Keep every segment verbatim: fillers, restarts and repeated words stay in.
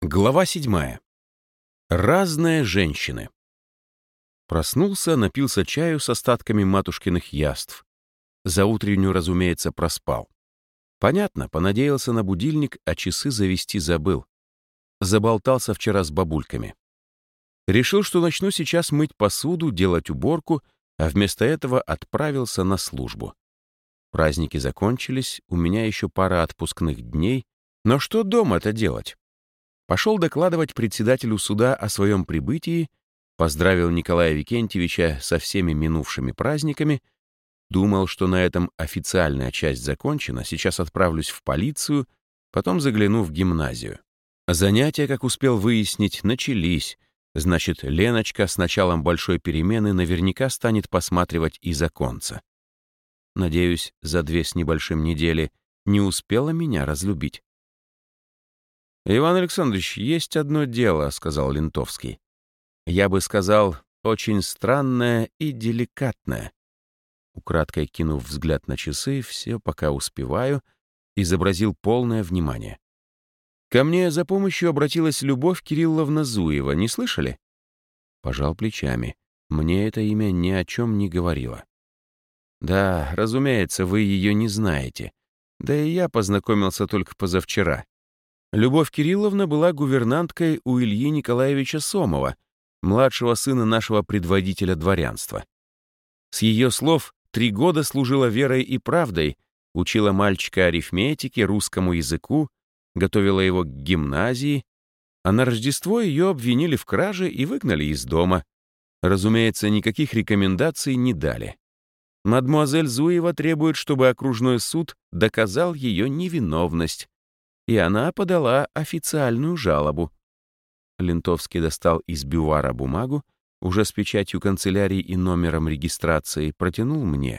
Глава седьмая. Разные женщины. Проснулся, напился чаю с остатками матушкиных яств. За утреннюю, разумеется, проспал. Понятно, понадеялся на будильник, а часы завести забыл. Заболтался вчера с бабульками. Решил, что начну сейчас мыть посуду, делать уборку, а вместо этого отправился на службу. Праздники закончились, у меня еще пара отпускных дней, но что дома-то делать? Пошел докладывать председателю суда о своем прибытии, поздравил Николая Викентьевича со всеми минувшими праздниками, думал, что на этом официальная часть закончена, сейчас отправлюсь в полицию, потом загляну в гимназию. Занятия, как успел выяснить, начались, значит, Леночка с началом большой перемены наверняка станет посматривать из оконца. Надеюсь, за две с небольшим недели не успела меня разлюбить. «Иван Александрович, есть одно дело», — сказал Лентовский. «Я бы сказал, очень странное и деликатное». Украдкой кинув взгляд на часы, все, пока успеваю, изобразил полное внимание. «Ко мне за помощью обратилась Любовь Кирилловна Зуева, не слышали?» Пожал плечами. Мне это имя ни о чем не говорило. «Да, разумеется, вы ее не знаете. Да и я познакомился только позавчера. Любовь Кирилловна была гувернанткой у Ильи Николаевича Сомова, младшего сына нашего предводителя дворянства. С ее слов, три года служила верой и правдой, учила мальчика арифметике, русскому языку, готовила его к гимназии, а на Рождество ее обвинили в краже и выгнали из дома. Разумеется, никаких рекомендаций не дали. Мадмуазель Зуева требует, чтобы окружной суд доказал ее невиновность, и она подала официальную жалобу. Лентовский достал из бювара бумагу, уже с печатью канцелярии и номером регистрации, протянул мне.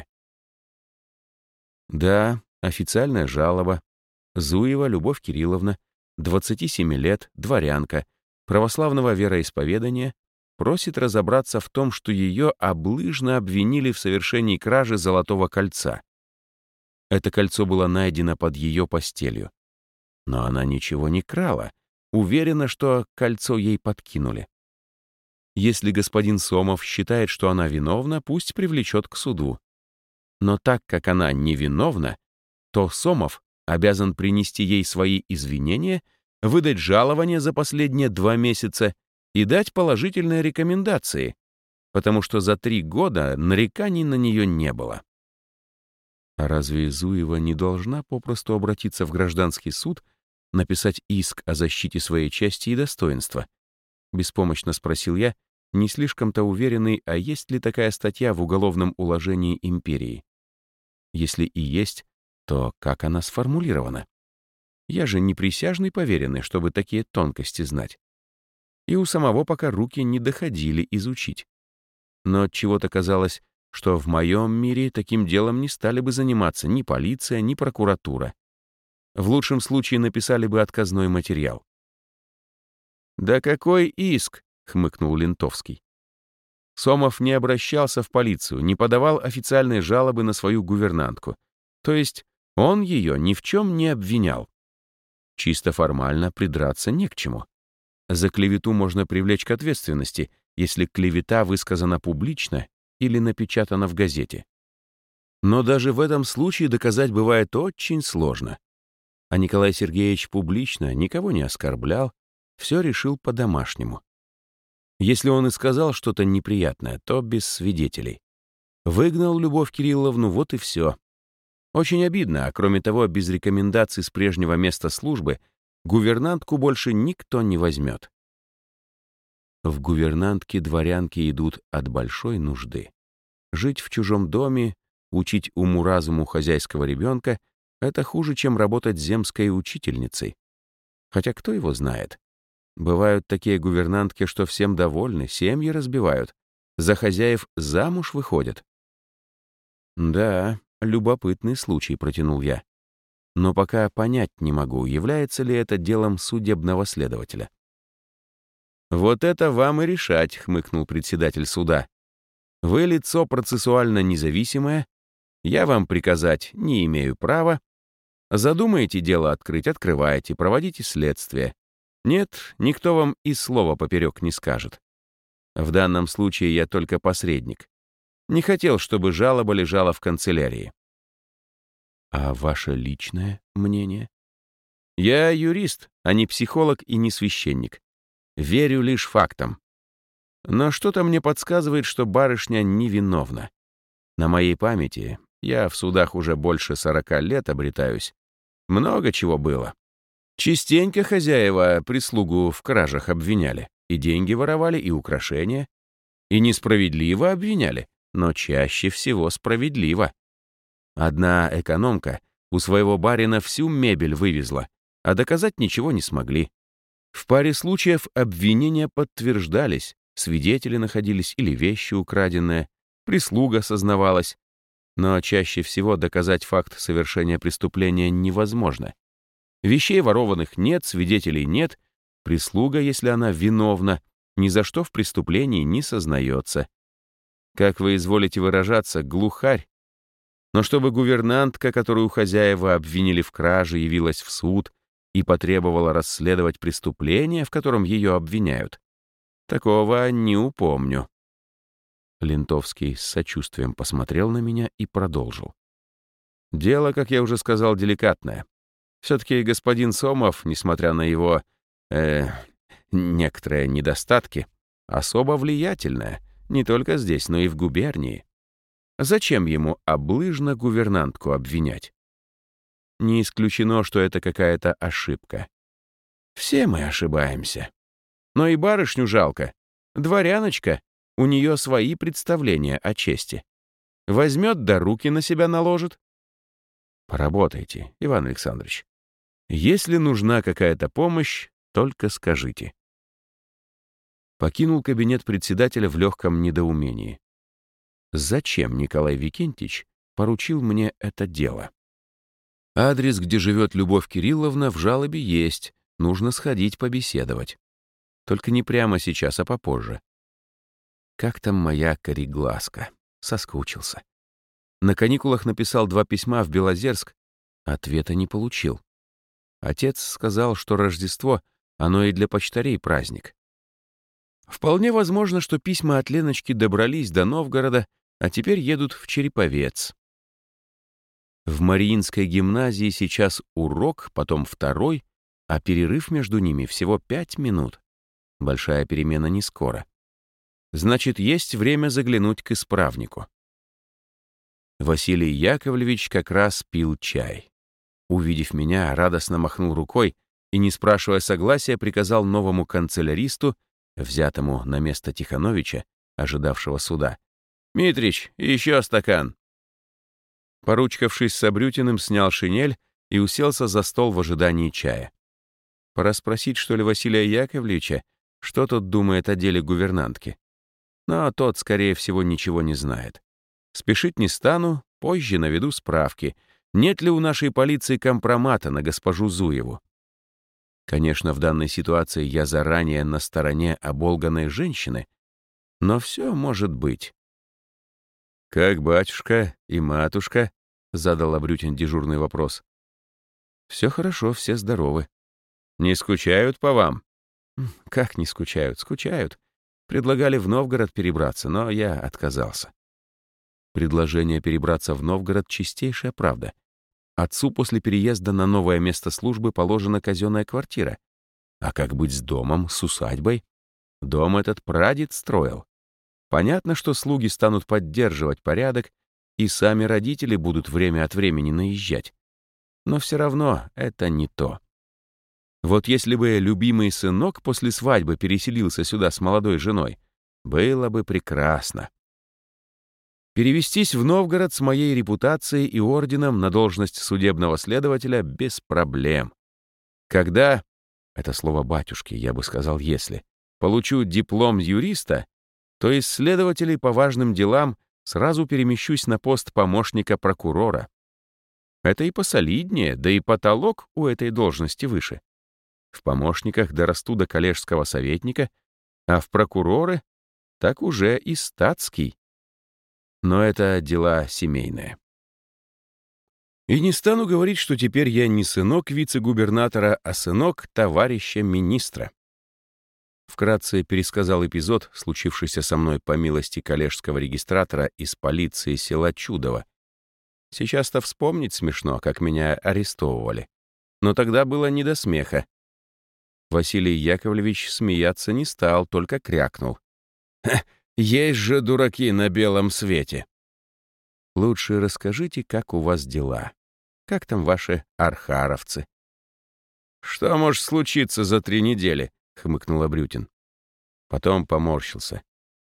Да, официальная жалоба. Зуева Любовь Кирилловна, двадцати семи лет, дворянка, православного вероисповедания, просит разобраться в том, что ее облыжно обвинили в совершении кражи золотого кольца. Это кольцо было найдено под ее постелью. Но она ничего не крала, уверена, что кольцо ей подкинули. Если господин Сомов считает, что она виновна, пусть привлечет к суду. Но так как она невиновна, то Сомов обязан принести ей свои извинения, выдать жалование за последние два месяца и дать положительные рекомендации, потому что за три года нареканий на нее не было. А разве Зуева не должна попросту обратиться в гражданский суд, написать иск о защите своей чести и достоинства? Беспомощно спросил я, не слишком-то уверенный, а есть ли такая статья в уголовном уложении империи. Если и есть, то как она сформулирована? Я же не присяжный поверенный, чтобы такие тонкости знать. И у самого пока руки не доходили изучить. Но отчего-то казалось, что в моем мире таким делом не стали бы заниматься ни полиция, ни прокуратура. В лучшем случае написали бы отказной материал. «Да какой иск?» — хмыкнул Лентовский. Сомов не обращался в полицию, не подавал официальной жалобы на свою гувернантку. То есть он ее ни в чем не обвинял. Чисто формально придраться не к чему. За клевету можно привлечь к ответственности, если клевета высказана публично или напечатана в газете. Но даже в этом случае доказать бывает очень сложно. А Николай Сергеевич публично никого не оскорблял, все решил по-домашнему. Если он и сказал что-то неприятное, то без свидетелей. Выгнал Любовь Кирилловну, вот и все. Очень обидно, а кроме того, без рекомендаций с прежнего места службы гувернантку больше никто не возьмет. В гувернантки дворянки идут от большой нужды. Жить в чужом доме, учить уму-разуму хозяйского ребенка — это хуже, чем работать земской учительницей. Хотя кто его знает? Бывают такие гувернантки, что всем довольны, семьи разбивают, за хозяев замуж выходят. Да, любопытный случай, протянул я. Но пока понять не могу, является ли это делом судебного следователя. «Вот это вам и решать», — хмыкнул председатель суда. «Вы лицо процессуально независимое, я вам приказать не имею права. Задумаете дело открыть — открывайте, проводите следствие. Нет, никто вам и слова поперек не скажет. В данном случае я только посредник. Не хотел, чтобы жалоба лежала в канцелярии. А ваше личное мнение? Я юрист, а не психолог и не священник. Верю лишь фактам. Но что-то мне подсказывает, что барышня невиновна. На моей памяти, я в судах уже больше сорока лет обретаюсь, много чего было. Частенько хозяева прислугу в кражах обвиняли, и деньги воровали, и украшения. И несправедливо обвиняли, но чаще всего справедливо. Одна экономка у своего барина всю мебель вывезла, а доказать ничего не смогли. В паре случаев обвинения подтверждались, свидетели находились или вещи украденные, прислуга сознавалась, но чаще всего доказать факт совершения преступления невозможно. Вещей ворованных нет, свидетелей нет, прислуга, если она виновна, ни за что в преступлении не сознается. Как вы изволите выражаться, глухарь. Но чтобы гувернантка, которую хозяева обвинили в краже, явилась в суд и потребовала расследовать преступление, в котором ее обвиняют, такого не упомню. Лентовский с сочувствием посмотрел на меня и продолжил. Дело, как я уже сказал, деликатное. Все-таки господин Сомов, несмотря на его э, некоторые недостатки, особо влиятельная, не только здесь, но и в губернии. Зачем ему облыжно гувернантку обвинять? Не исключено, что это какая-то ошибка. Все мы ошибаемся. Но и барышню жалко. Дворяночка, у нее свои представления о чести. Возьмет да руки на себя наложит. Поработайте, Иван Александрович. Если нужна какая-то помощь, только скажите. Покинул кабинет председателя в легком недоумении. Зачем Николай Викентьевич поручил мне это дело? Адрес, где живет Любовь Кирилловна, в жалобе есть. Нужно сходить побеседовать. Только не прямо сейчас, а попозже. Как там моя кореглазка? Соскучился. На каникулах написал два письма в Белозерск, ответа не получил. Отец сказал, что Рождество, оно и для почтарей праздник. Вполне возможно, что письма от Леночки добрались до Новгорода, а теперь едут в Череповец. В Мариинской гимназии сейчас урок, потом второй, а перерыв между ними всего пять минут. Большая перемена не скоро. Значит, есть время заглянуть к исправнику. Василий Яковлевич как раз пил чай. Увидев меня, радостно махнул рукой и, не спрашивая согласия, приказал новому канцеляристу, взятому на место Тихановича, ожидавшего суда: «Митрич, еще стакан». Поручкавшись с Абрютиным, снял шинель и уселся за стол в ожидании чая. Пора спросить, что ли, Василия Яковлевича, что тот думает о деле гувернантки. Но тот, скорее всего, ничего не знает. Спешить не стану, позже наведу справки, нет ли у нашей полиции компромата на госпожу Зуеву. Конечно, в данной ситуации я заранее на стороне оболганной женщины, но все может быть. «Как батюшка и матушка?» — задал Абрютин дежурный вопрос. «Все хорошо, все здоровы». «Не скучают по вам?» «Как не скучают? Скучают. Предлагали в Новгород перебраться, но я отказался». Предложение перебраться в Новгород — чистейшая правда. Отцу после переезда на новое место службы положена казенная квартира. А как быть с домом, с усадьбой? Дом этот прадед строил. Понятно, что слуги станут поддерживать порядок, и сами родители будут время от времени наезжать. Но все равно это не то. Вот если бы любимый сынок после свадьбы переселился сюда с молодой женой, было бы прекрасно. Перевестись в Новгород с моей репутацией и орденом на должность судебного следователя без проблем. Когда, это слово батюшки, я бы сказал, если, получу диплом юриста, то из следователей по важным делам сразу перемещусь на пост помощника прокурора. Это и посолиднее, да и потолок у этой должности выше. В помощниках дорасту до коллежского советника, а в прокуроры так уже и статский. Но это дела семейные. И не стану говорить, что теперь я не сынок вице-губернатора, а сынок товарища министра. Вкратце пересказал эпизод, случившийся со мной по милости коллежского регистратора из полиции села Чудово. Сейчас-то вспомнить смешно, как меня арестовывали. Но тогда было не до смеха. Василий Яковлевич смеяться не стал, только крякнул. «Ха, есть же дураки на белом свете!» «Лучше расскажите, как у вас дела. Как там ваши архаровцы?» «Что может случиться за три недели?» — хмыкнул Абрютин. Потом поморщился.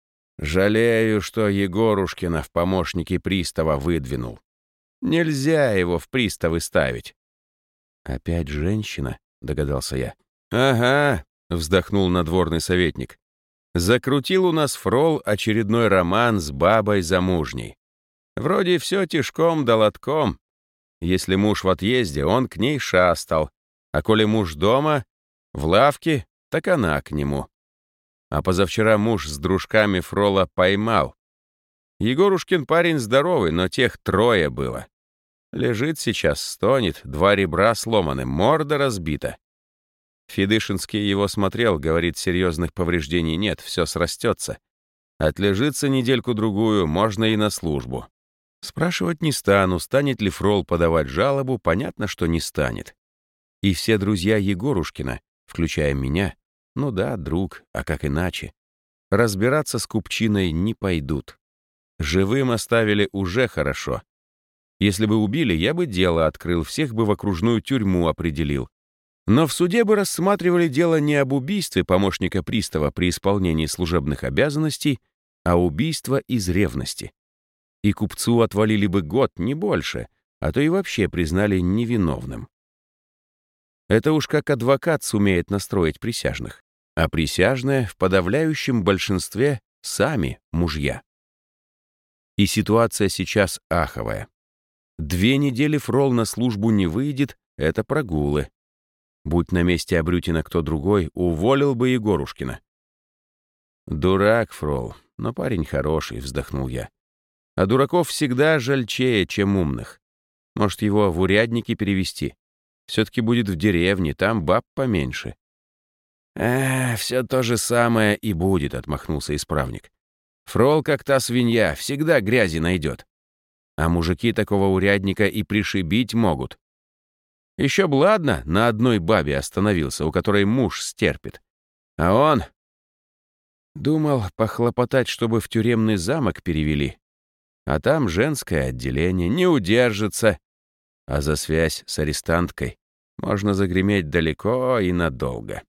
«Жалею, что Егорушкина в помощники пристава выдвинул. Нельзя его в приставы ставить». «Опять женщина?» — догадался я. «Ага», — вздохнул надворный советник. «Закрутил у нас фрол очередной роман с бабой замужней. Вроде все тишком да лотком. Если муж в отъезде, он к ней шастал, а коли муж дома, в лавке, так она к нему. А позавчера муж с дружками фрола поймал. Егорушкин парень здоровый, но тех трое было. Лежит сейчас, стонет, два ребра сломаны, морда разбита. Федышинский его смотрел, говорит, серьезных повреждений нет, все срастется. Отлежится недельку-другую, можно и на службу. Спрашивать не стану, станет ли фрол подавать жалобу, понятно, что не станет. И все друзья Егорушкина, включая меня, ну да, друг, а как иначе, разбираться с купчиной не пойдут. Живым оставили уже хорошо. Если бы убили, я бы дело открыл, всех бы в окружную тюрьму определил. Но в суде бы рассматривали дело не об убийстве помощника пристава при исполнении служебных обязанностей, а убийство из ревности. И купцу отвалили бы год, не больше, а то и вообще признали невиновным. Это уж как адвокат сумеет настроить присяжных. А присяжные в подавляющем большинстве сами мужья. И ситуация сейчас аховая. Две недели фрол на службу не выйдет, это прогулы. Будь на месте Абрютина кто другой, уволил бы Егорушкина. «Дурак, фрол, но парень хороший», — вздохнул я. «А дураков всегда жальчее, чем умных. Может, его в урядники перевести? Все-таки будет в деревне, там баб поменьше». «А, все то же самое и будет», — отмахнулся исправник. «Фрол, как та свинья, всегда грязи найдет. А мужики такого урядника и пришибить могут. Еще б ладно, на одной бабе остановился, у которой муж стерпит. А он думал похлопотать, чтобы в тюремный замок перевели. А там женское отделение, не удержится. А за связь с арестанткой можно загреметь далеко и надолго».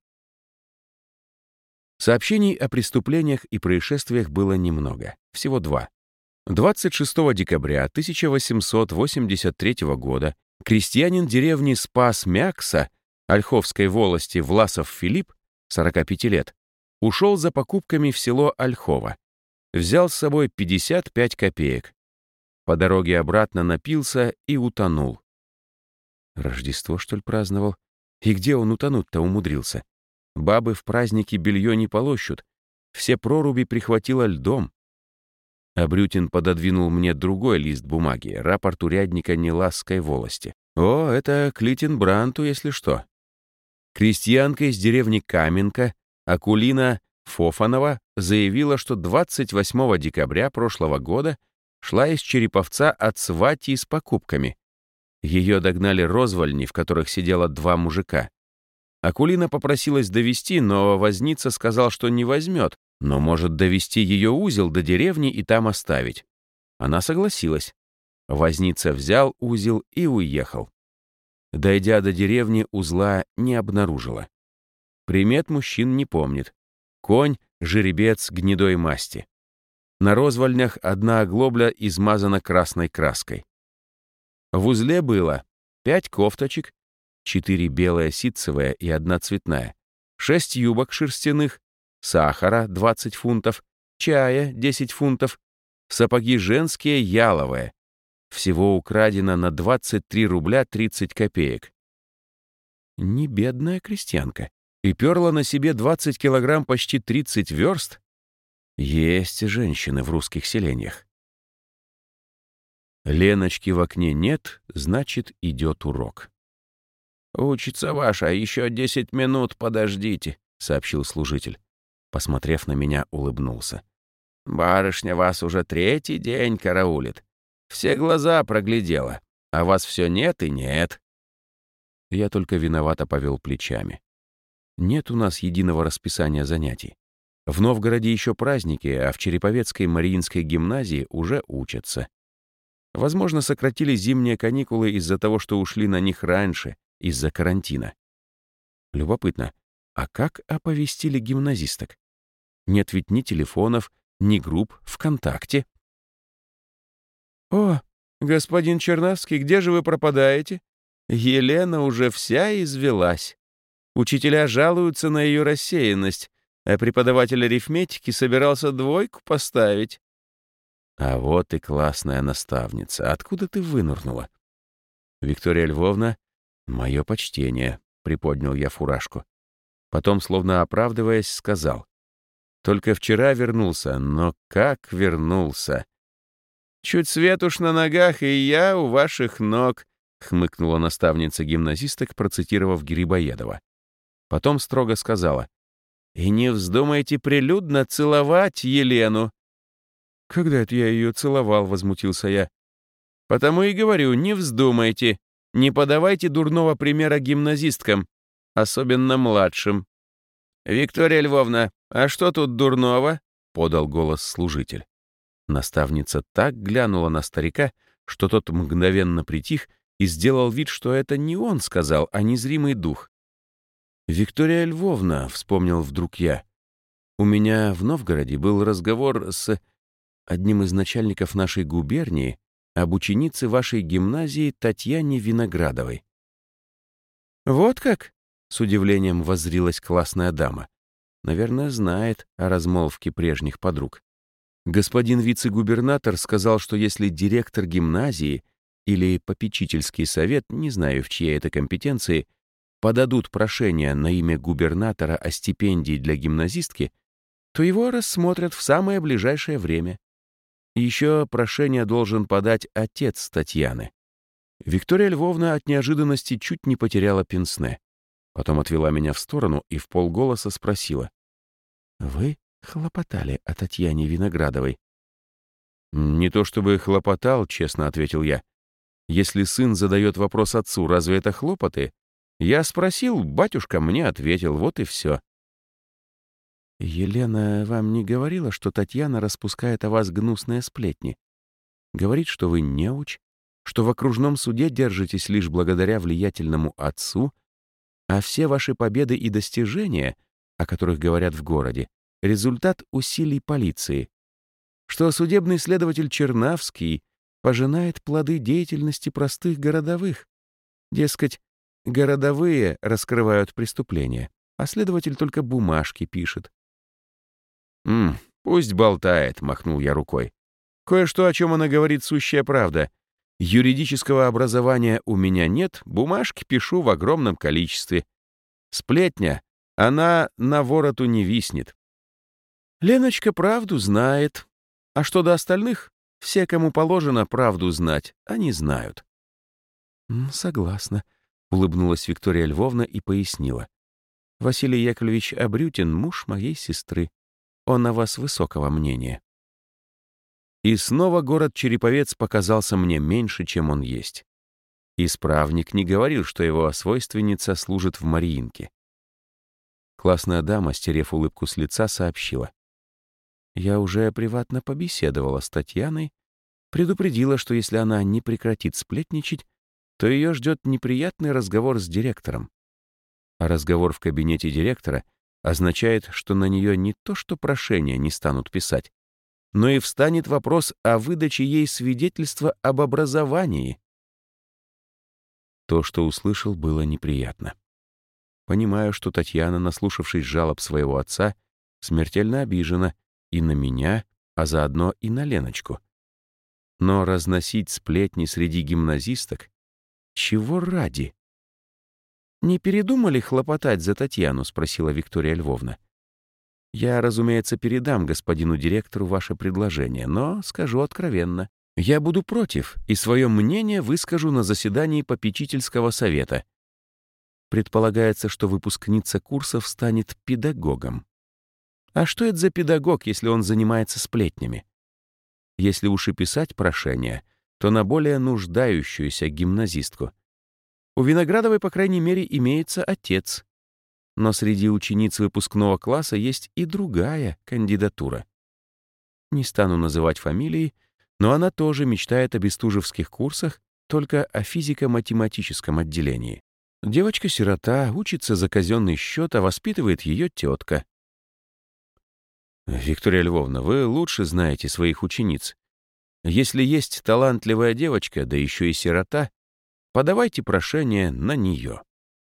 Сообщений о преступлениях и происшествиях было немного, всего два. двадцать шестого декабря тысяча восемьсот восемьдесят третьего года крестьянин деревни Спас-Мякса Ольховской волости Власов Филипп, сорока пяти лет, ушел за покупками в село Ольхово. Взял с собой пятьдесят пять копеек. По дороге обратно напился и утонул. Рождество, что ли, праздновал? И где он утонуть-то умудрился? Бабы в праздники белье не полощут. Все проруби прихватило льдом. Абрютин пододвинул мне другой лист бумаги, рапорт урядника Неласской волости. О, это к Литенбранту, если что. Крестьянка из деревни Каменка, Акулина Фофанова, заявила, что двадцать восьмого декабря прошлого года шла из Череповца от свати с покупками. Ее догнали розвальни, в которых сидело два мужика. Акулина попросилась довести, но возница сказал, что не возьмет, но может довести ее узел до деревни и там оставить. Она согласилась. Возница взял узел и уехал. Дойдя до деревни, узла не обнаружила. Примет мужчин не помнит. Конь — жеребец гнедой масти. На розвальнях одна оглобля измазана красной краской. В узле было пять кофточек, четыре белая ситцевая и одна цветная, шесть юбок шерстяных, сахара двадцать фунтов, чая десять фунтов, сапоги женские яловые. Всего украдено на двадцать три рубля тридцать копеек. Не бедная крестьянка. И перла на себе двадцать килограмм почти тридцать верст. Есть женщины в русских селениях. Леночки в окне нет, значит, идет урок. «Учится ваша, еще десять минут подождите», — сообщил служитель. Посмотрев на меня, улыбнулся. «Барышня вас уже третий день караулит. Все глаза проглядела, а вас все нет и нет». Я только виновато повел плечами. Нет у нас единого расписания занятий. В Новгороде еще праздники, а в Череповецкой Мариинской гимназии уже учатся. Возможно, сократили зимние каникулы из-за того, что ушли на них раньше, из-за карантина. Любопытно, а как оповестили гимназисток? Нет ведь ни телефонов, ни групп ВКонтакте. «О, господин Чернавский, где же вы пропадаете? Елена уже вся извелась. Учителя жалуются на ее рассеянность, а преподаватель арифметики собирался двойку поставить». «А вот и классная наставница. Откуда ты вынырнула?» «Виктория Львовна, мое почтение», — приподнял я фуражку. Потом, словно оправдываясь, сказал. «Только вчера вернулся, но как вернулся?» «Чуть свет уж на ногах, и я у ваших ног», — хмыкнула наставница гимназисток, процитировав Грибоедова. Потом строго сказала. «И не вздумайте прилюдно целовать Елену». «Когда это я ее целовал?» — возмутился я. «Потому и говорю, не вздумайте. Не подавайте дурного примера гимназисткам, особенно младшим». «Виктория Львовна, а что тут дурного?» — подал голос служитель. Наставница так глянула на старика, что тот мгновенно притих и сделал вид, что это не он сказал, а незримый дух. «Виктория Львовна», — вспомнил вдруг я, — «у меня в Новгороде был разговор с одним из начальников нашей губернии об ученице вашей гимназии Татьяне Виноградовой». «Вот как?» — с удивлением воззрилась классная дама. Наверное, знает о размолвке прежних подруг. Господин вице-губернатор сказал, что если директор гимназии или попечительский совет, не знаю, в чьей это компетенции, подадут прошение на имя губернатора о стипендии для гимназистки, то его рассмотрят в самое ближайшее время. Еще прошение должен подать отец Татьяны. Виктория Львовна от неожиданности чуть не потеряла пенсне. Потом отвела меня в сторону и вполголоса спросила. «Вы хлопотали о Татьяне Виноградовой?» «Не то чтобы хлопотал», — честно ответил я. «Если сын задает вопрос отцу, разве это хлопоты? Я спросил, батюшка мне ответил, вот и все». «Елена вам не говорила, что Татьяна распускает о вас гнусные сплетни? Говорит, что вы неуч, что в окружном суде держитесь лишь благодаря влиятельному отцу, а все ваши победы и достижения, о которых говорят в городе, результат усилий полиции, что судебный следователь Чернавский пожинает плоды деятельности простых городовых. Дескать, городовые раскрывают преступления, а следователь только бумажки пишет». «М, пусть болтает», — махнул я рукой. «Кое-что, о чем она говорит, сущая правда. Юридического образования у меня нет, бумажки пишу в огромном количестве. Сплетня, она на вороту не виснет. Леночка правду знает. А что до остальных, все, кому положено правду знать, они знают». «Согласна», — улыбнулась Виктория Львовна и пояснила. «Василий Яковлевич Абрютин — муж моей сестры. Он о вас высокого мнения». И снова город Череповец показался мне меньше, чем он есть. Исправник не говорил, что его свойственница служит в Мариинке. Классная дама, стерев улыбку с лица, сообщила. «Я уже приватно побеседовала с Татьяной, предупредила, что если она не прекратит сплетничать, то ее ждет неприятный разговор с директором. А разговор в кабинете директора означает, что на нее не то что прошения не станут писать, но и встанет вопрос о выдаче ей свидетельства об образовании». То, что услышал, было неприятно. Понимаю, что Татьяна, наслушавшись жалоб своего отца, смертельно обижена и на меня, а заодно и на Леночку. Но разносить сплетни среди гимназисток? Чего ради? «Не передумали хлопотать за Татьяну?» — спросила Виктория Львовна. «Я, разумеется, передам господину директору ваше предложение, но скажу откровенно. Я буду против и свое мнение выскажу на заседании попечительского совета. Предполагается, что выпускница курсов станет педагогом. А что это за педагог, если он занимается сплетнями? Если уж и писать прошение, то на более нуждающуюся гимназистку. У Виноградовой, по крайней мере, имеется отец. Но среди учениц выпускного класса есть и другая кандидатура. Не стану называть фамилии, но она тоже мечтает о бестужевских курсах, только о физико-математическом отделении. Девочка-сирота учится за казенный счет, а воспитывает ее тетка. Виктория Львовна, вы лучше знаете своих учениц. Если есть талантливая девочка, да еще и сирота, подавайте прошение на нее.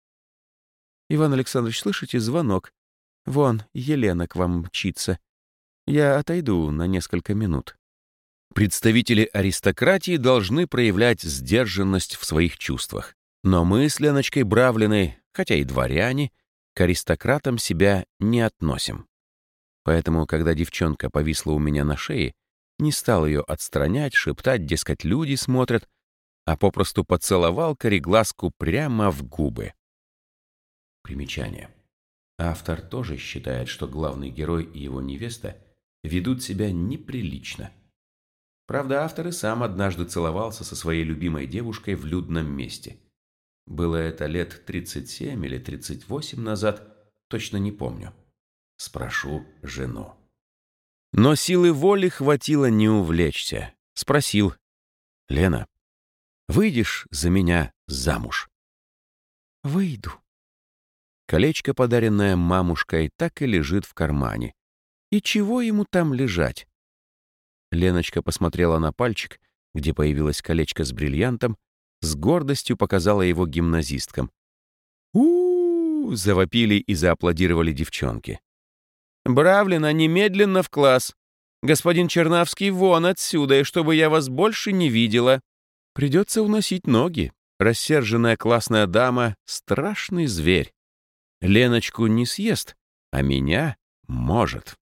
Иван Александрович, слышите звонок? Вон, Елена к вам мчится. Я отойду на несколько минут. Представители аристократии должны проявлять сдержанность в своих чувствах. Но мы с Леночкой Бравлиной, хотя и дворяне, к аристократам себя не относим. Поэтому, когда девчонка повисла у меня на шее, не стал ее отстранять, шептать, дескать, люди смотрят, а попросту поцеловал кореглазку прямо в губы. Примечание. Автор тоже считает, что главный герой и его невеста ведут себя неприлично. Правда, автор и сам однажды целовался со своей любимой девушкой в людном месте. Было это лет тридцать семь или тридцать восемь назад, точно не помню. Спрошу жену. Но силы воли хватило не увлечься. Спросил: «Лена, выйдешь за меня замуж?» «Выйду». Колечко, подаренное мамушкой, так и лежит в кармане. И чего ему там лежать? Леночка посмотрела на пальчик, где появилось колечко с бриллиантом, с гордостью показала его гимназисткам. у, -у, -у завопили и зааплодировали девчонки. «Бравлина, немедленно в класс! Господин Чернавский, вон отсюда, и чтобы я вас больше не видела!» Придется уносить ноги. Рассерженная классная дама — страшный зверь. Леночку не съест, а меня может.